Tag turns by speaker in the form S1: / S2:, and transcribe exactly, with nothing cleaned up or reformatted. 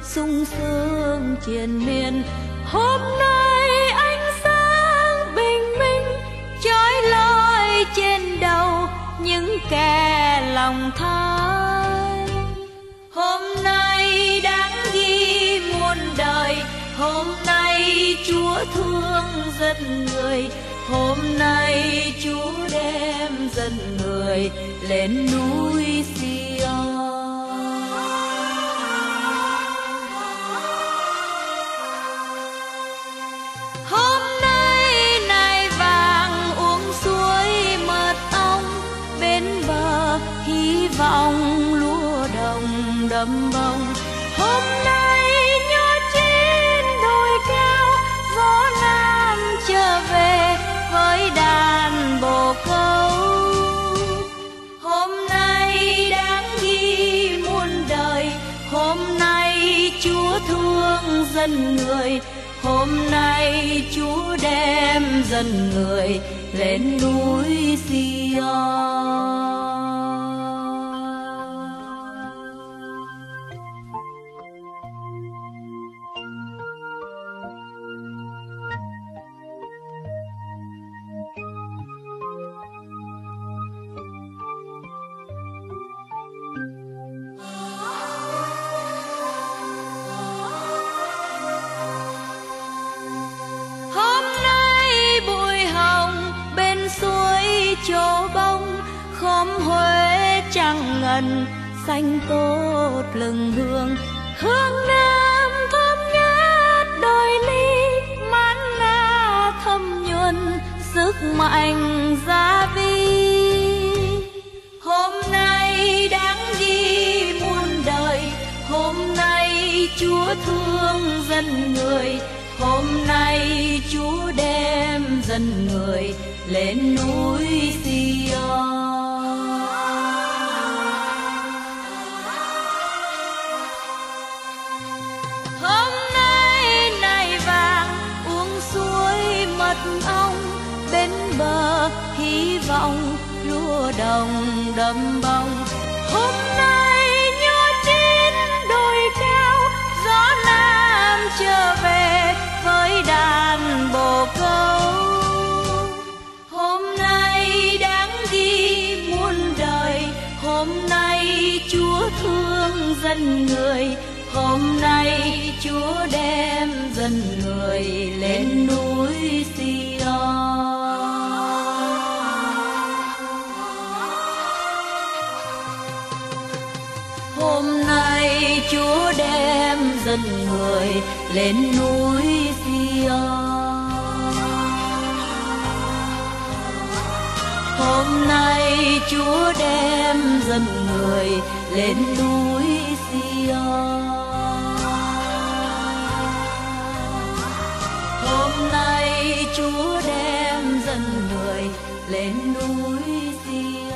S1: sung sướng triền miên. Hôm nay ánh sáng bình minh chói lọi trên đầu những kẻ lòng tham. Hôm nay đáng ghi muôn đời, hôm nay Chúa thương dân người, hôm nay Chúa đem dân người lên núi Sion. Hôm nay nai vàng uống suối mật ong, bên bờ hy vọng lúa đồng đầm bông. Hôm nay nho trên đồi cao, gió nam trở về với đàn bồ câu. Hôm nay đáng ghi muôn đời, hôm nay Chúa thương dân người, hôm nay Chúa đem dân người lên núi Sion. Chỗ bông khóm Huế trăng ngần xanh tốt lừng hương, hương nam thơm ngát đồi ly, mát na thâm nhuần sức mạnh gia vi. Hôm nay đáng ghi muôn đời, hôm nay Chúa thương dân người, hôm nay Chúa đem dân người lên núi Sion. Hôm nay nai vàng uống suối mật ong, bên bờ hy vọng lúa đồng đầm bông. Hôm nay nho trên đồi cao, gió nam trở về với đàn bồ câu. Hôm nay đáng ghi muôn đời, hôm nay Chúa thương dân người, hôm nay Chúa đem dân người lên núi Sion. Hôm nay Chúa đem dân người lên núi Sion. Hôm nay Chúa đem dân người lên núi Sion. Hôm nay Chúa đem dân người lên núi Sion.